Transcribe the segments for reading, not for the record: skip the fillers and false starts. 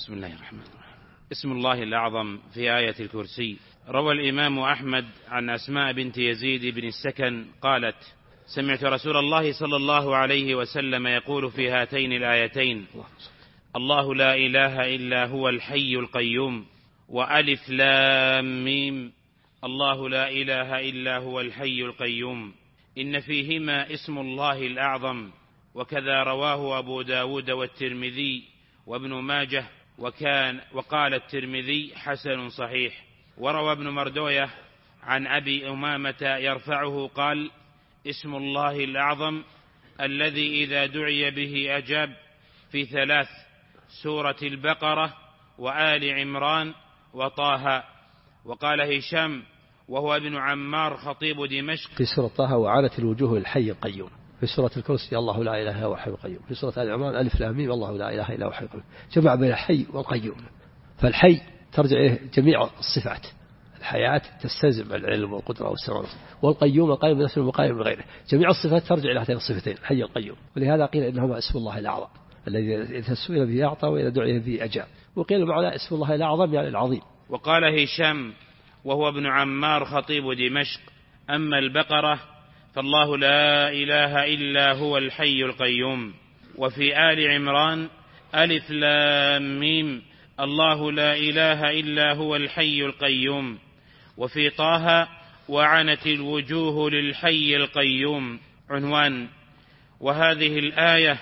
بسم الله الرحمن الرحيم. اسم الله الأعظم في آية الكرسي. روى الإمام أحمد عن أسماء بنت يزيد بن السكن قالت: سمعت رسول الله صلى الله عليه وسلم يقول في هاتين الآيتين: الله لا إله إلا هو الحي القيوم، وألف لام ميم، الله لا إله إلا هو الحي القيوم، إن فيهما اسم الله الأعظم. وكذا رواه أبو داود والترمذي وابن ماجه، وقال الترمذي حسن صحيح. وروى ابن مردوية عن أبي أمامة يرفعه قال: اسم الله الأعظم الذي إذا دعي به أجاب، في 3: سورة البقرة وآل عمران وطه. وقال هشام وهو ابن عمار خطيب دمشق: في سورة طه وعانت الوجوه للحي القيوم. في سورة الكرسي الله لا إله إلا هو الحي القيوم. في سورة آل عمران ألف لام ميم الله لا إله إلا هو الحي القيوم. جمع بين الحي والقيوم. فالحي ترجع إليه جميع الصفات، الحياة تستلزم العلم والقدرة والسمع، والقيوم القائم بنفسه المقايم بغيره. جميع الصفات ترجع إلى هاتين الصفتين الحي القيوم. ولهذا قيل إنهما اسم الله الأعظم الذي إذا سئل به أعطى وإذا دعي به أجاب. وقيل معنى اسم الله الأعظم يعني العظيم. وقال هشام وهو ابن عمار خطيب دمشق: أما البقرة فالله لا إله إلا هو الحي القيوم. وفي آل عمران ألف لام ميم الله لا إله إلا هو الحي القيوم. وفي طه وعنت الوجوه للحي القيوم. عنوان: وهذه الآية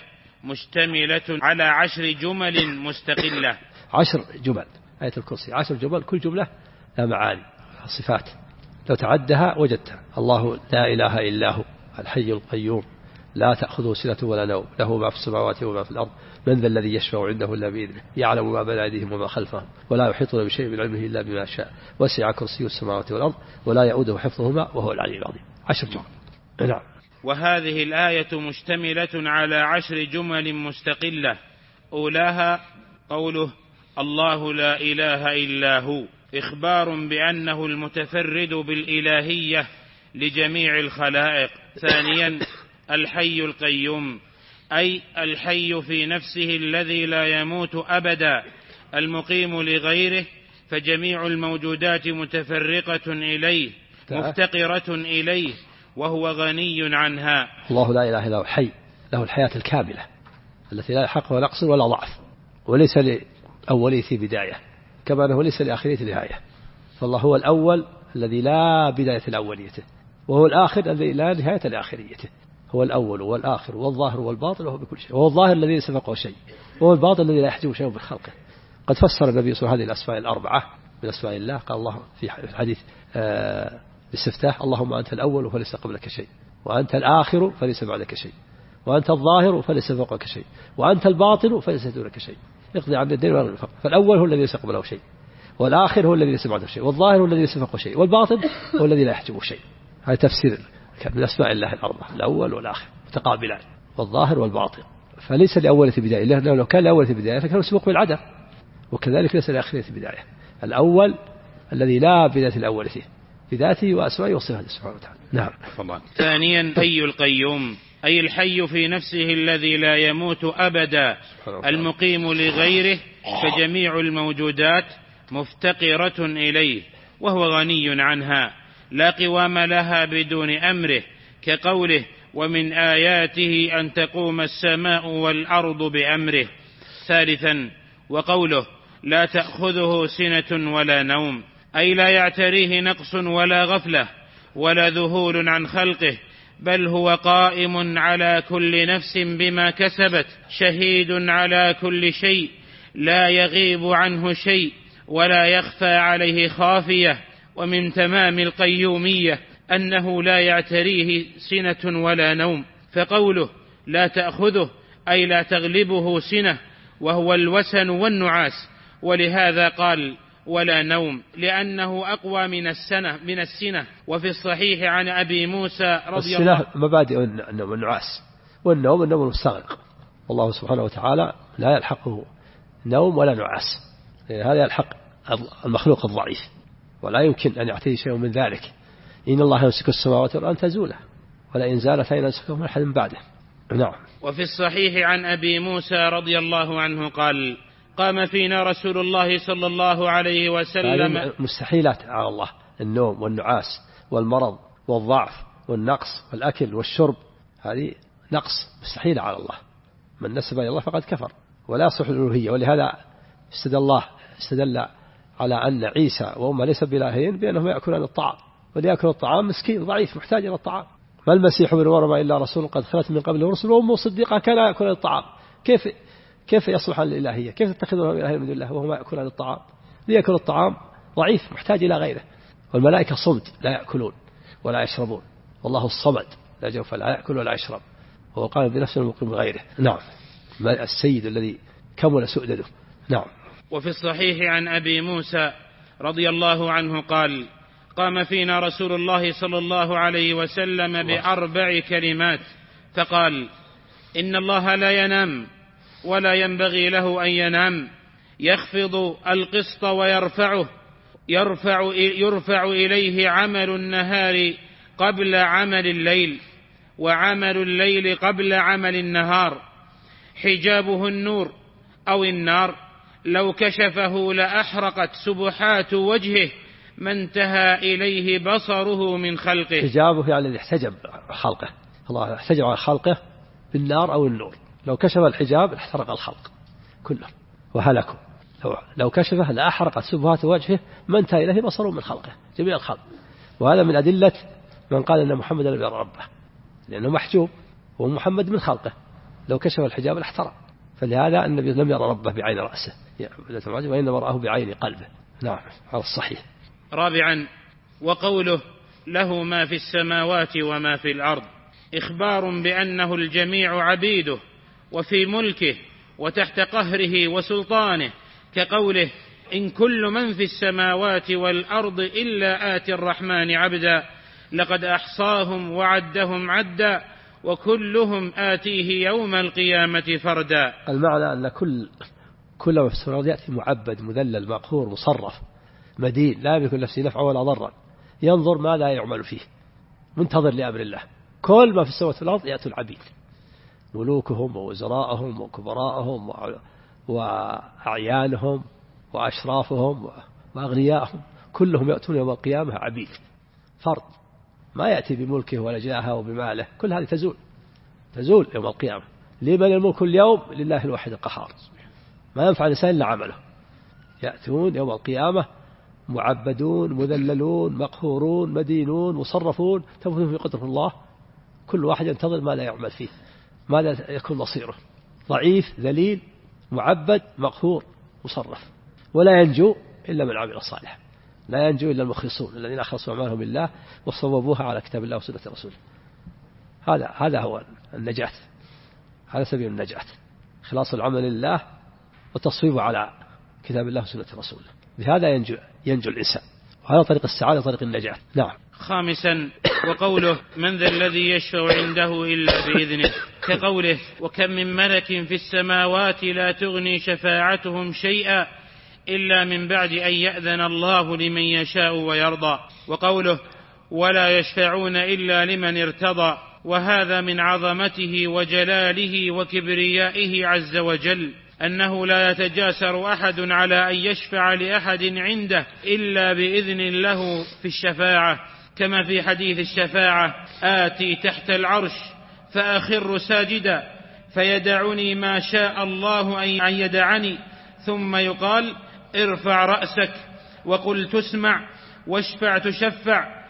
مشتملة على 10 جمل مستقلة. 10 جمل آية الكرسي 10 جمل، كل جملة لها معاني صفات، لو تعدها وجدتها. الله لا إله إلا هو الحي القيوم، لا تأخذه سنة ولا نوم، له ما في السماوات وما في الأرض، من ذا الذي يشفع عنده إلا بإذنه، يعلم ما بين أيديهم وما خلفهم، ولا يحيطون بشيء من علمه إلا بما شاء، وسع كرسيه السماوات والأرض ولا يؤوده حفظهما وهو العلي العظيم. 10 جمل. نعم. وهذه الآية مشتملة على 10 جمل مستقلة. أولاها قوله: الله لا إله إلا هو، إخبار بأنه المتفرد بالإلهية لجميع الخلائق. ثانيا: الحي القيوم، أي الحي في نفسه الذي لا يموت أبدا، المقيم لغيره، فجميع الموجودات متفرقة إليه مفتقرة إليه وهو غني عنها. الله لا إله إلا هو حي، له الحياة الكاملة التي لا يحقها نقص ولا ضعف، وليس لأوليته بداية كما أنه ليس لآخريته نهاية. فالله هو الأول الذي لا بداية لأوليته، وهو الآخر الذي لا نهاية لآخريته. هو الأول والآخر والظاهر والباطن وهو بكل شيء. وهو الظاهر الذي ليس فوقه شيء، وهو الباطن الذي لا يحجب شيء بخلقه. قد فسر النبي صلى الله عليه وسلم هذه الأسماء الأربعة من أسماء الله. قال الله في الحديث باستفتاح: اللهم أنت الأول فليس قبلك شيء، وأنت الآخر فليس بعدك شيء، وأنت الظاهر فليس فوقك شيء، وأنت الباطن فليس دونك شيء، اقضي عن الدين وعن الفقر. فالأول هو الذي ليس قبله شيء، والآخر هو الذي ليس بعده شيء، والظاهر هو الذي ليس فوقه شيء، والباطن هو الذي لا يحجبه شيء. هذا تفسير من أسماء الله الأربعة: الأول والآخر متقابلان، والظاهر والباطن. فليس لأولة بداية، لأنه لو كان لأولة بداية فكان مسبوق بالعدم، وكذلك ليس لآخرة بداية. الأول الذي لا بداية لأولته بذاته وأسمائه وصفاته سبحانه وتعالى. نعم. ثانيا: الحي القيوم، أي الحي في نفسه الذي لا يموت أبدا، المقيم لغيره، فجميع الموجودات مفتقرة إليه وهو غني عنها، لا قوام لها بدون أمره، كقوله: ومن آياته أن تقوم السماء والأرض بأمره. ثالثا: وقوله: لا تأخذه سنة ولا نوم، أي لا يعتريه نقص ولا غفلة ولا ذهول عن خلقه، بل هو قائم على كل نفس بما كسبت، شهيد على كل شيء، لا يغيب عنه شيء ولا يخفى عليه خافية. ومن تمام القيومية أنه لا يعتريه سنة ولا نوم، فقوله لا تأخذه أي لا تغلبه سنة، وهو الوسن والنعاس. ولهذا قال ولا نوم، لأنه أقوى من السنة. وفي الصحيح عن أبي موسى رضي الله عنه: السنة مبادئ النوم والنعاس، والنوم النوم المستغرق، والله سبحانه وتعالى لا يلحقه نوم ولا نعاس، هذا يلحق المخلوق الضعيف، ولا يمكن أن يعطيه شيء من ذلك. إن الله يمسك السماوات والأرض أن تزولا، ولئن زالتا إن يمسكه أحد من بعده. نعم. وفي الصحيح عن أبي موسى رضي الله عنه قال: قام فينا رسول الله صلى الله عليه وسلم. مستحيلات على الله: النوم والنعاس والمرض والضعف والنقص والأكل والشرب، هذه نقص مستحيل على الله. من نسب إلى الله فقد كفر ولا يصح الألوهية. ولهذا استدل على أن عيسى وأمه ليس بإلهين بأنهم يأكلون الطعام، وليأكل الطعام مسكين ضعيف محتاج إلى الطعام. ما المسيح ابن مريم إلا رسول قد خلت من قبله رسل وأمه صديقة كان يأكل الطعام. كيف يصلح الإلهية؟ كيف تتخذون إلهين من دون الله وهم يأكلون الطعام؟ ليأكل الطعام ضعيف محتاج إلى غيره. والملائكة صمت لا يأكلون ولا يشربون، والله الصمد لا جوف لا يأكل ولا يشرب، وهو قام بنفسه المقيم بغيره. نعم، السيد الذي كمل سؤدده. نعم. وفي الصحيح عن أبي موسى رضي الله عنه قال: قام فينا رسول الله صلى الله عليه وسلم ب4 كلمات فقال: إن الله لا ينام ولا ينبغي له أن ينام، يخفض القسط ويرفعه، يرفع إليه عمل النهار قبل عمل الليل، وعمل الليل قبل عمل النهار، حجابه النور أو النار، لو كشفه لأحرقت سبحات وجهه ما انتهى إليه بصره من خلقه. حجابه يعني الذي احتجب خلقه، الله احتجب على خلقه بالنار أو النور. لو كشف الحجاب احترق الخلق كله وهلكوا. لو كشفه لأحرقت سبحات وجهه ما انتهى إليه بصره من خلقه، جميع الخلق. وهذا من أدلة من قال أن محمد لم يرى ربه، لأنه محجوب ومحمد من خلقه، لو كشف الحجاب لاحترق. فلهذا النبي لم يرى ربه بعين رأسه وإنما رآه بعين قلبه. نعم، على الصحيح. رابعا: وقوله: له ما في السماوات وما في الأرض، إخبار بأنه الجميع عبيده وفي ملكه وتحت قهره وسلطانه، كقوله: إن كل من في السماوات والأرض إلا آتي الرحمن عبدا، لقد أحصاهم وعدهم عدا، وكلهم آتيه يوم القيامة فردا. المعنى أن كل ما في السماوات يأتي معبد مذلل مقهور مصرف مدين، لا يملك نفسه نفعا ولا ضرا، ينظر ما لا يعمل فيه، منتظر لأمر الله. كل ما في السماوات والأرض يأتوا العبيد، ملوكهم ووزراءهم وكبراءهم وأعيانهم وأشرافهم وأغنياءهم، كلهم يأتون يوم القيامة عبيد، فرد ما يأتي بملكه ولا جاهه وبماله، كل هذه تزول يوم القيامة. لمن الملك اليوم؟ لله الواحد القهار، ما ينفع الإنسان إلا عمله. يأتون يوم القيامة معبدون مذللون مقهورون مدينون مصرفون، تفوتهم في قدرة الله، كل واحد ينتظر ما لا يعمل فيه، ماذا يكون مصيره. ضعيف ذليل معبد مقهور مصرف، ولا ينجو إلا من عمل صالحا، لا ينجو إلا المخلصون الذين أخلصوا أعمالهم بالله وصوبوها على كتاب الله وسنة رسوله. هذا هو النجاة، هذا سبيل النجاة، خلاص العمل لله وتصويبه على كتاب الله وسنة رسوله، بهذا ينجو الإنسان، وهذا طريق السعادة طريق النجاة. نعم. خامسا: وقوله: من ذا الذي يشفع عنده إلا بإذنه، كقوله: وكم من ملك في السماوات لا تغني شفاعتهم شيئا إلا من بعد أن يأذن الله لمن يشاء ويرضى. وقوله: ولا يشفعون إلا لمن ارتضى، وهذا من عظمته وجلاله وكبريائه عز وجل، أنه لا يتجاسر أحد على أن يشفع لأحد عنده إلا بإذن له في الشفاعة، كما في حديث الشفاعة: آتي تحت العرش فأخر ساجدا فيدعني ما شاء الله أن يدعني، ثم يقال: ارفع رأسك وقل تسمع واشفع تشفع.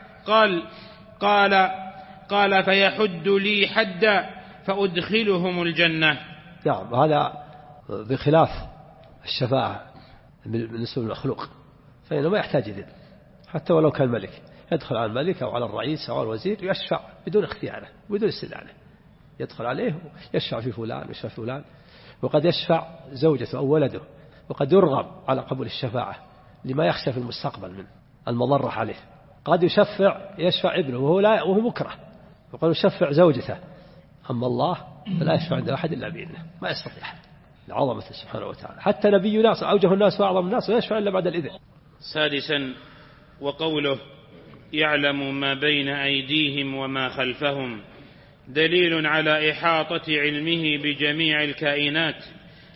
قال فيحد لي حدا فأدخلهم الجنة. نعم، هذا بخلاف الشفاعة بالنسبة للمخلوق، فإنه ما يحتاج إذن، حتى ولو كان ملك يدخل على الملك أو على الرئيس أو على الوزير يشفع بدون اختياره بدون استدعاء، يدخل عليه يشفع في فلان ويشفع في فلان، وقد يشفع زوجته أو ولده، وقد يرغب على قبول الشفاعة لما يخشى في المستقبل من المضرة عليه. قد يشفع ابنه وهو مكره، وقد يشفع زوجته، أما الله فلا يشفع عند أحد إلا بإذنه، ما يستطيع أحد لعظمته سبحانه وتعالى. حتى نبينا أوجه الناس وأعظم الناس لا يشفع إلا بعد الإذن. سادسا: وقوله: يعلم ما بين أيديهم وما خلفهم، دليل على إحاطة علمه بجميع الكائنات،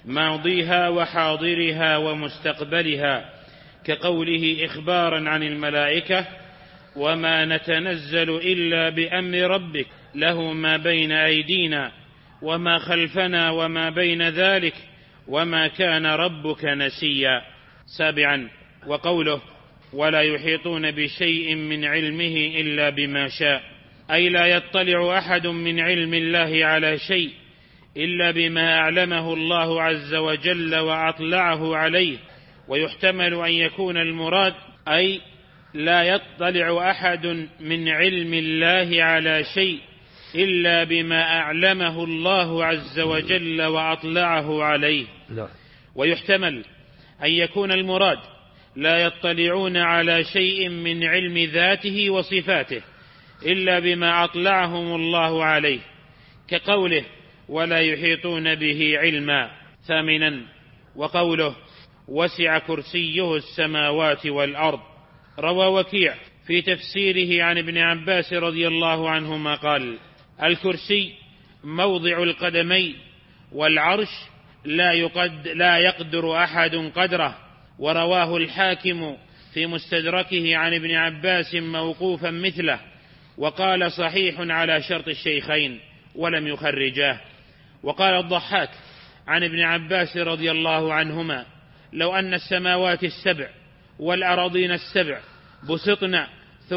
ماضيها وحاضرها ومستقبلها، كقوله إخبارا عن الملائكة: وما نتنزل إلا بأمر ربك له ما بين أيدينا وما خلفنا وما بين ذلك وما كان ربك نسيا. 7. وقوله: ولا يحيطون بشيء من علمه إلا بما شاء، أي لا يطلع أحد من علم الله على شيء إلا بما أعلمه الله عز وجل وأطلعه عليه. ويحتمل أن يكون المراد أي لا يطلع أحد من علم الله على شيء إلا بما أعلمه الله عز وجل وأطلعه عليه. ويحتمل أن يكون المراد لا يطلعون على شيء من علم ذاته وصفاته إلا بما أطلعهم الله عليه، كقوله: ولا يحيطون به علما. 8. وقوله: وسع كرسيه السماوات والأرض. روى وكيع في تفسيره عن ابن عباس رضي الله عنهما قال: الكرسي موضع القدمين، والعرش لا يقدر أحد قدره. ورواه الحاكم في مستدركه عن ابن عباس موقوفا مثله، وقال: صحيح على شرط الشيخين، ولم يخرجاه. وقال الضحاك عن ابن عباس رضي الله عنهما: لو أن السماوات السبع والأراضين السبع بسطن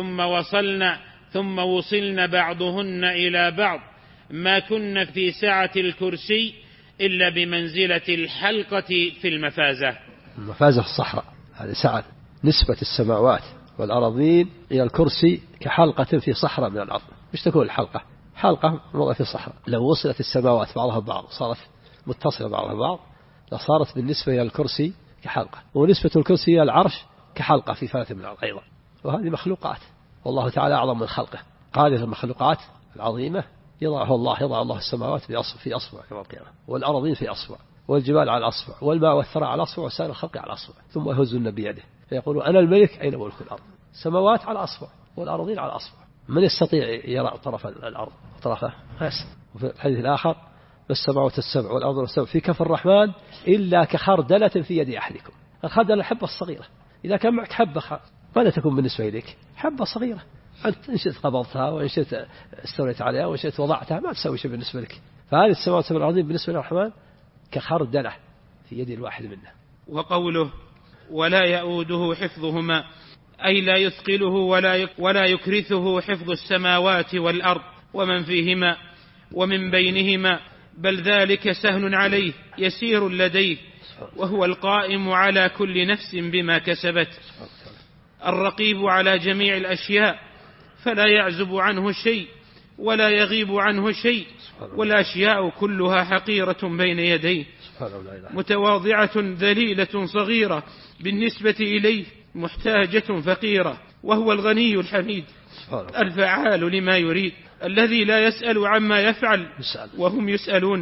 ثم وصلن بعضهن إلى بعض ما كن في سعة الكرسي إلا بمنزلة الحلقة في المفازة. المفازة الصحراء، هذه سعة نسبة السماوات والأراضين إلى الكرسي كحلقة في صحراء من الأرض. مش تكون الحلقة حلقة موضع في الصحراء. لو وصلت السماوات بعضها بعض صارت متصلة بعضها بعض لصارت بالنسبة إلى الكرسي كحلقة، ونسبة الكرسي إلى العرش كحلقة في فلة من الأرض أيضا. وهذه مخلوقات، والله تعالى أعظم من خلقه. قادر المخلوقات العظيمة يضع الله السماوات في أصبع يوم القيامة، والأراضين في أصبع، والجبال على أصبع، والماء والثرى على أصبع، وسائر الخلق على أصبع، ثم يهزن بيده فيقول: أنا الملك أين ملك الأرض؟ السماوات على أصبع والأراضين على أصبع. من يستطيع يرى طرف الأرض وطرفه؟ وفي الحديث الآخر: السماوات السبع والأرض السبع في كف الرحمن إلا كخردلة في يد أحدكم. الخردلة الحبة الصغيرة، إذا كان معك حبة ماذا تكون بالنسبة إليك؟ حبة صغيرة، أنت إن شئت قبضتها وإن شئت استوليت عليها وإن شئت وضعتها، ما تسوي شيء بالنسبة لك. فهذه السماوات السبع والأرض بالنسبة للرحمن كخردلة في يد الواحد منا. وقوله: ولا يؤوده حفظهما، أي لا يثقله ولا يكرثه حفظ السماوات والأرض ومن فيهما ومن بينهما، بل ذلك سهل عليه يسير لديه، وهو القائم على كل نفس بما كسبت، الرقيب على جميع الأشياء، فلا يعزب عنه شيء ولا يغيب عنه شيء، والأشياء كلها حقيرة بين يديه، متواضعة ذليلة صغيرة بالنسبة إليه، محتاجة فقيرة، وهو الغني الحميد الفعال لما يريد، الذي لا يسأل عما يفعل وهم يسألون،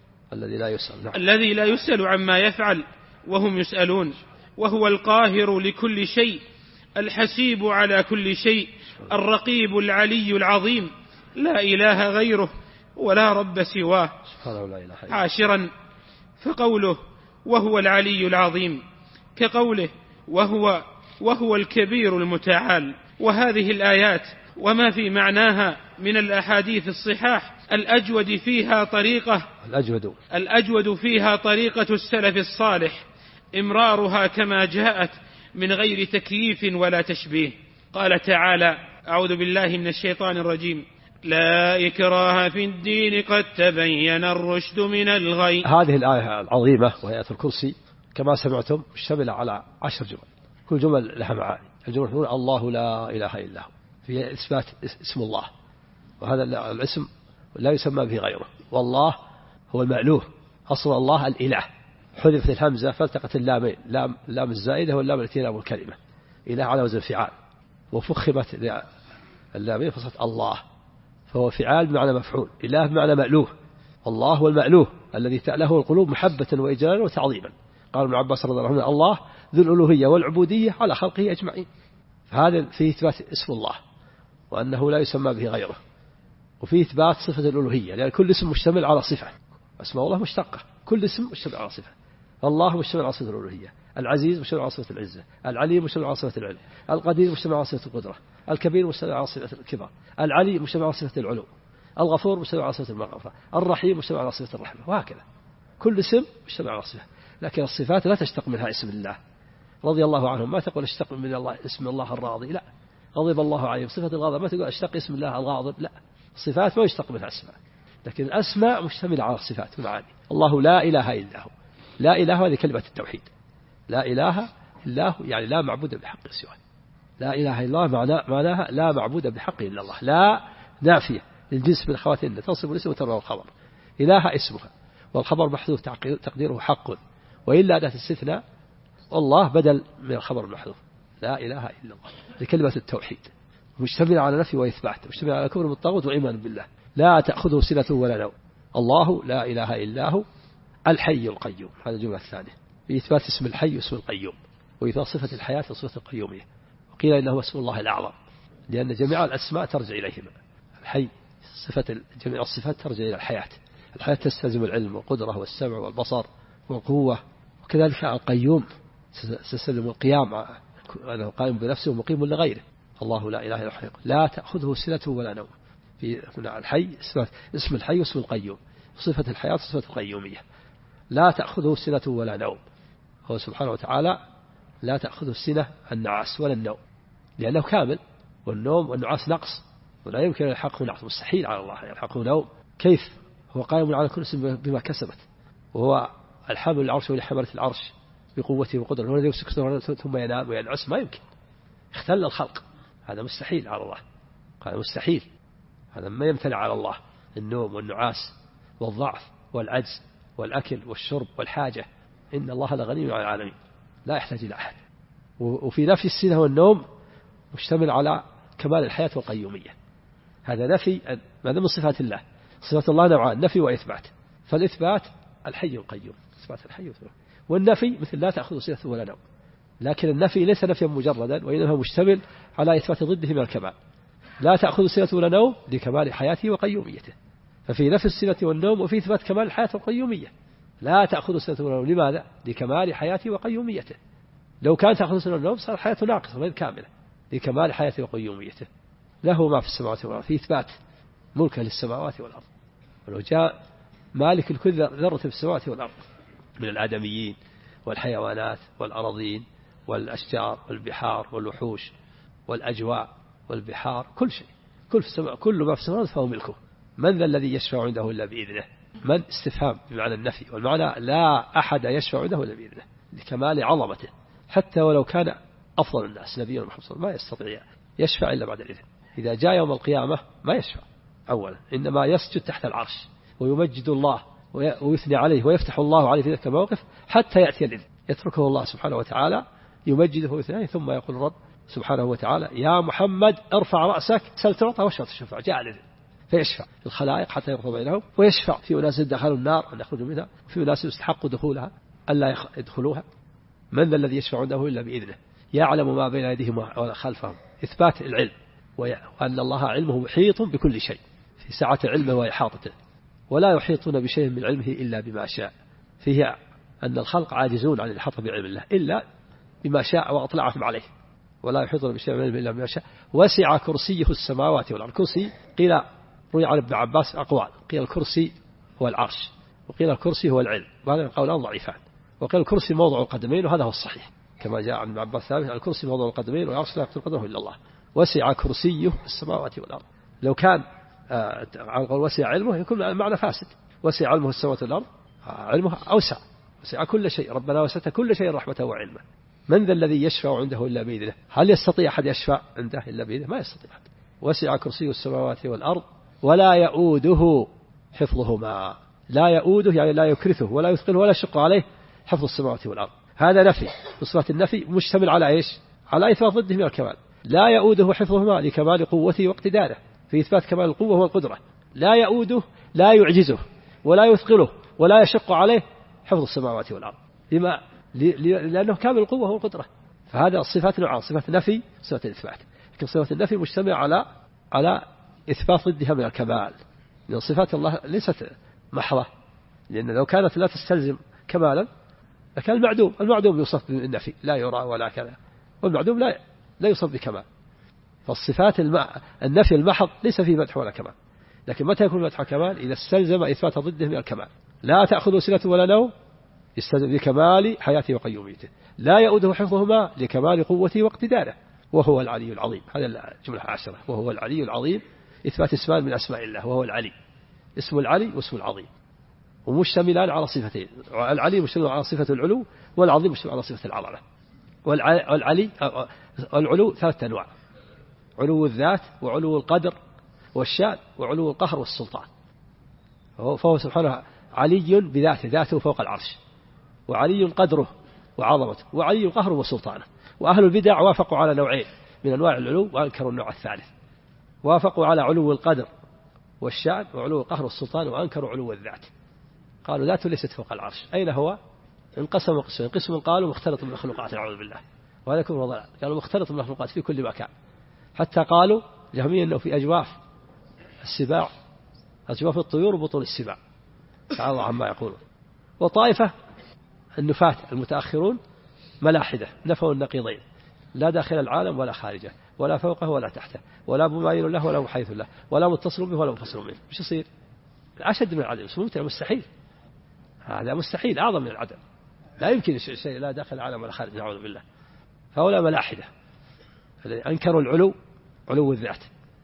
الذي لا يسأل عما يفعل وهم يسألون، وهو القاهر لكل شيء، الحسيب على كل شيء، الرقيب العلي العظيم، لا إله غيره ولا رب سواه. 10. فقوله: وهو العلي العظيم، كقوله: وهو الكبير المتعال. وهذه الآيات وما في معناها من الأحاديث الصحاح الأجود فيها طريقة السلف الصالح، إمرارها كما جاءت من غير تكييف ولا تشبيه. قال تعالى: أعوذ بالله من الشيطان الرجيم: لا إكراه في الدين قد تبين الرشد من الغي. هذه الآية العظيمة وهي آية الكرسي كما سمعتم مشتملة على 10 جمل، كل جمل لها معاني. الجمل تقول: الله لا إله إلا هو، في إثبات اسم الله، وهذا الاسم لا يسمى به غيره، والله هو المألوه، أصل الله الإله، حذفت الهمزة فالتقت اللامين، لام الزائدة واللام التي لام الكلمة، إله على وزن فعال، وفخمت اللامين فصارت الله، فهو فعال بمعنى مفعول، إله بمعنى مألوه. الله هو المألوه الذي تأله القلوب محبة وإجلالا وتعظيما. قال ابن عباس رضي الله عنه: الله ذو الألوهية والعبودية على خلقه أجمعين. فهذا فيه إثبات اسم الله وأنه لا يسمى به غيره، وفيه إثبات صفة الألوهية، لأن كل اسم مشتمل على صفة، أسماء الله مشتقة كل اسم مشتمل على صفة. الله مشتمل على صفة الألوهية، العزيز مشتمل على صفة العزة، العليم مشتمل على صفة العلم، القدير مشتمل على صفة القدرة، الكبير مشتمل على صفة الكبر، العلي مشتمل على صفة العلو، الغفور مشتمل على صفة المغفرة، الرحيم مشتمل على صفة الرحمة، وهكذا كل اسم مشتمل على صفة. لكن الصفات لا تشتق منها اسم الله رضي الله عنهم، ما تقول اشتق من الله اسم الله الراضي، لا. غضب الله عليهم، صفة الغضب ما تقول اشتق اسم الله الغاضب، لا. الصفات ما يشتق منها اسماء، لكن الأسماء مشتملة على الصفات والمعاني. الله لا إله إلا هو، لا إله هذه كلمة التوحيد، لا إله إلا هو يعني لا معبود بحق سواه. لا إله إلا الله معناها لا معبود بحق إلا الله. لا نافية للجنس من خواتين تنصب الاسم وتروى الخبر. إله اسمها والخبر محذوف تقديره حق، وإلا أداة استثناء، والله بدل من الخبر المحذوف. لا إله إلا الله لكلمة التوحيد مشتمل على نفي وإثبات، مشتمل على كفر بالطاغوت وإيمان بالله. لا تأخذه سنة ولا نوم. الله لا إله إلا هو الحي القيوم، هذا الجملة الثانية بإثبات اسم الحي واسم القيوم، وإثبات صفة الحياة وصفة القيومية. وقيل إنه اسم الله الأعظم لأن جميع الأسماء ترجع إليهما. الحي صفة جميع الصفات ترجع إلى الحياة. الحياة تستلزم العلم والقدرة والسمع والبصر والقوة. وكذلك القيوم تستلزم القيام، أنه قائم بنفسه ومقيم لغيره. الله لا إله إلا هو لا تأخذه سنة ولا نوم. في الحي اسم الحي واسم القيوم، صفة الحياة وصفة القيومية. لا تأخذه سنة ولا نوم، هو سبحانه وتعالى لا تأخذه السنة النعاس ولا النوم، لأنه كامل، والنوم والنعاس نقص، ولا يمكن أن يلحقه نقص، مستحيل على الله يلحقه نوم. كيف هو قائم على كل اسم بما كسبت، وهو الحامل العرش ولحملة العرش بقوته وقدرته، هو الذي يمسك ثم ينام وينعس، ما يمكن، اختل الخلق، هذا مستحيل على الله، هذا مستحيل، هذا ما يمتنع على الله. النوم والنعاس والضعف والعجز والأكل والشرب والحاجة، إن الله لغني عن العالمين لا يحتاج إلى أحد. وفي نفي السنة والنوم مشتمل على كمال الحياة والقيومية. هذا نفي، ماذا من صفات الله. صفات الله نوعان، نفي وإثبات. فالإثبات الحي القيوم، إثبات الحي والقيوم، والنفي مثل لا تأخذ سنة ولا نوم. لكن النفي ليس نفيا مجردا، وإنما مشتمل على إثبات ضده من الكمال. لا تأخذ سنة ولا نوم لكمال حياته وقيوميته، ففي نفي السنة والنوم وفي إثبات كمال الحياة والقيومية. لا تأخذ سنة ولا نوم، لماذا؟ لكمال حياته وقيوميته. لو كانت تأخذ سنة ولا نوم صار حياته ناقصة غير كاملة، لكمال حياته وقيوميته. له ما في السماوات والأرض، في إثبات ملكه للسماوات والأرض. ولو جاء مالك لكل ذرة في السماوات والأرض من الآدميين والحيوانات والأراضين والأشجار والبحار والوحوش والأجواء والبحار، كل شيء، كل ما في السماوات فهو ملكه. من ذا الذي يشفع عنده إلا بإذنه؟ من استفهام بمعنى النفي، والمعنى لا أحد يشفع عنده إلا بإذنه لكمال عظمته. حتى ولو كان أفضل الناس نبينا محمد صلى الله عليه وسلم ما يستطيع يشفع إلا بعد الإذن. إذا جاء يوم القيامة ما يشفع أولا، إنما يسجد تحت العرش ويمجد الله ويثني عليه ويفتح الله عليه في ذلك الموقف حتى يأتي الإذن، يتركه الله سبحانه وتعالى يمجده ويثني عليه، ثم يقول الرب سبحانه وتعالى يا محمد ارفع رأسك سل تعطى واشفع تشفع. جاء الإذن فيشفع الخلائق حتى يقضى بينهم، ويشفع في أناس دخلوا النار أن يخرجوا منها، وفي أناس يستحقوا دخولها ألا يدخلوها. من ذا الذي يشفع عنده إلا بإذنه يعلم ما بين يديهم وخلفهم. إثبات العلم، وأن الله علمه محيط بكل شيء، في سعة علمه وإحاطته، ولا يحيطون بشيء من علمه إلا بما شاء. فيه أن الخلق عاجزون عن الإحاطة بعلم الله إلا بما شاء وأطلعهم عليه، ولا يحيطون بشيء من علمه إلا بما شاء. وسع كرسيه السماوات والأرض. كرسي قيل روي عن ابن عباس أقوال، قيل الكرسي هو العرش، وقيل الكرسي هو العلم، وهذا القولان ضعيفان. وقيل الكرسي موضع القدمين، وهذا هو الصحيح كما جاء عن ابن عباس ثابت، الكرسي موضع القدمين والعرش لا يقتل قدمه إلا الله. وسع كرسيه السماوات والأرض. لو كان عن قول وسع علمه يكون المعنى فاسد. وسع علمه السماوات والأرض، علمه أوسع، وسع كل شيء، ربنا وسعت كل شيء رحمة وعلمه. من ذا الذي يشفع عنده إلا بإذنه؟ هل يستطيع أحد يشفع عنده إلا بإذنه؟ ما يستطيع أحد. وسع كرسيه السماوات والأرض ولا يؤوده حفظهما. لا يؤوده يعني لا يكرثه ولا يثقله ولا يشق عليه حفظ السماوات والأرض. هذا نفي، بصفة النفي مشتمل على إيش؟ على إثبات ضده من الكمال. لا يؤوده حفظهما لكمال قوته واقتداره، في إثبات كمال القوة والقدرة. لا يؤوده لا يعجزه ولا يثقله ولا يشق عليه حفظ السماوات والأرض، لأنه كامل القوة والقدرة. فهذا الصفات نوعان، صفة النفي صفة الإثبات. لكن صفة النفي مجتمع على إثبات ضدها من الكمال، لأن صفات الله ليست محضة، لأن لو كانت لا تستلزم كمالا لكان المعدوم يوصف بالنفي لا يرى ولا كذا، والمعدوم لا يوصف بكمال. فالصفات النفي المحض ليس فيه مدح ولا كمال، لكن متى يكون مدح كمال؟ إذا استلزم إثبات ضده من الكمال. لا تأخذ سنة ولا نوم يستلزم لكمال حياته وقيوميته، لا يؤده حفظهما لكمال قوته واقتداره، وهو العلي العظيم. هذا الجملة 10. وهو العلي العظيم إثبات اسمان من أسماء الله، وهو العلي، اسم العلي واسم العظيم، ومشتملان على صفتين. العلي مشتمل على صفة العلو، والعظيم مشتمل على صفة العظمة. والعلو 3 أنواع: علو الذات، وعلو القدر والشأن، وعلو القهر والسلطان. فهو سبحانه علي بذاته، ذاته فوق العرش، وعلي قدره وعظمته، وعلي قهره وسلطانه. وأهل البدع وافقوا على نوعين من أنواع العلو وأنكروا النوع الثالث. وافقوا على علو القدر والشأن وعلو القهر والسلطان، وأنكروا علو الذات. قالوا ذاته ليست فوق العرش. أين هو؟ انقسموا قسمين: قسم قالوا مختلط بالمخلوقات نعوذ بالله، وهذا كفر وضلال. قالوا مختلط بالمخلوقات في كل مكان، حتى قالوا جهميا أنه في أجواف السباع، أجواف الطيور وبطون السباع، تعالى الله عما يقولون. وطائفة النفاة المتأخرون ملاحدة نفوا النقيضين: لا داخل العالم ولا خارجه، ولا فوقه ولا تحته، ولا مباين له ولا محيث له، ولا متصل به ولا منفصل منه. مش يصير؟ أشد من العدم، مستحيل. هذا مستحيل، أعظم من العدم. لا يمكن شيء لا داخل العالم ولا خارج، نعوذ بالله. فهؤلاء ملاحدة أنكروا العلو، علو الذات،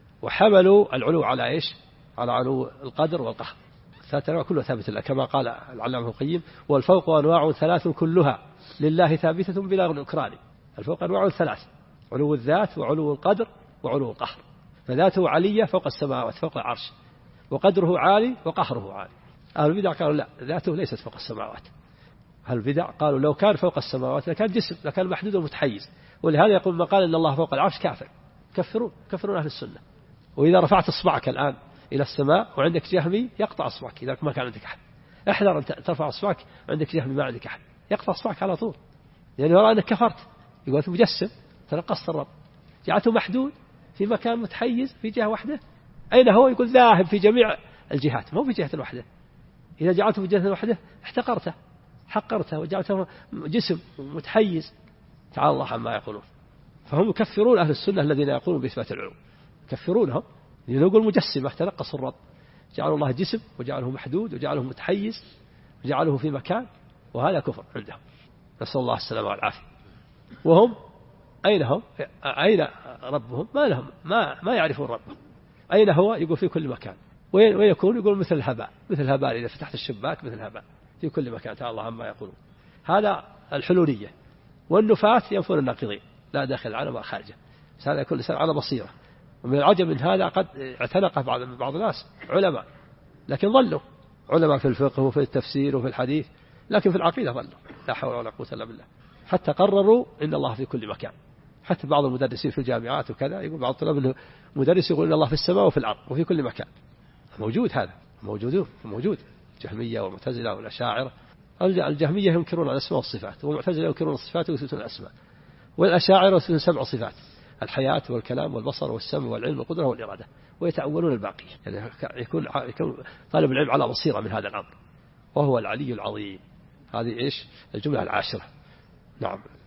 وحملوا العلو على إيش؟ على علو القدر والقهر. 3 أنواع كلها ثابتة لله، كما قال العلامة القيم: والفوق أنواع 3 كلها لله ثابتة بلا نكران. الفوق أنواع 3: علو الذات، وعلو القدر، وعلو القهر. فذاته علية فوق السماوات، فوق العرش، وقدره عالي وقهره عالي. أهل البدع قالوا لا، ذاته ليست فوق السماوات. أهل البدع قالوا لو كان فوق السماوات لكان جسم، لكان محدود ومتحيز. ولهذا يقول من قال إن الله فوق العرش كافر. كفرون أهل السنة. وإذا رفعت إصبعك الآن إلى السماء وعندك جهمي يقطع إصبعك إذا ما كان عندك أحد. احذر أن ترفع إصبعك عندك جهمي ما عندك أحد، يقطع إصبعك على طول، لأنه يرى أنك كفرت. يقول أنت مجسم، تنقصت الرب، جعلته محدود في مكان متحيز في جهة واحدة. أين هو؟ يقول ذاهب في جميع الجهات، مو في جهة واحدة. إذا جعلته في جهة واحدة احتقرته، حقرته، وجعلته جسم متحيز. تعالى الله عما يقولون. فهم يكفرون أهل السنة الذين يقولون بإثبات العلو، يكفرونهم. يقول مجسمة، تنقص الرب، جعلوا الله جسم وجعله محدود وجعله متحيز وجعله في مكان، وهذا كفر عندهم، نسأل الله السلامة والعافية. وهم أين هم؟ أين ربهم؟ ما لهم، ما يعرفون ربهم. أين هو؟ يقول في كل مكان. ويكون يقول مثل الهباء، مثل الهباء إذا فتحت الشباك، مثل الهباء في كل مكان. تعالى الله عما يقولون. هذا الحلولية. والنفاة ينفون الناقضين، لا داخل العالم ولا خارجه. هذا يكون الإنسان على بصيرة. ومن العجب من هذا قد اعتنق بعض الناس علماء، لكن ظلوا علماء في الفقه وفي التفسير وفي الحديث، لكن في العقيدة ظلوا، لا حول ولا قوة إلا بالله. حتى قرروا إن الله في كل مكان. حتى بعض المدرسين في الجامعات وكذا يقول بعض الطلاب إنه مدرس يقول إن الله في السماء وفي الأرض وفي كل مكان. موجود هذا، موجود. الجهمية والمعتزلة والأشاعرة. الجهمية ينكرون الأسماء والصفات، والمعتزلة ينكرون الصفات ويثبتون الأسماء، والأشاعرة يثبتون 7 صفات: الحياة والكلام والبصر والسمع والعلم والقدرة والإرادة، ويتأولون الباقي. يعني يكون طالب العلم على بصيرة من هذا الأمر. وهو العلي العظيم. هذه إيش؟ الجملة 10. نعم.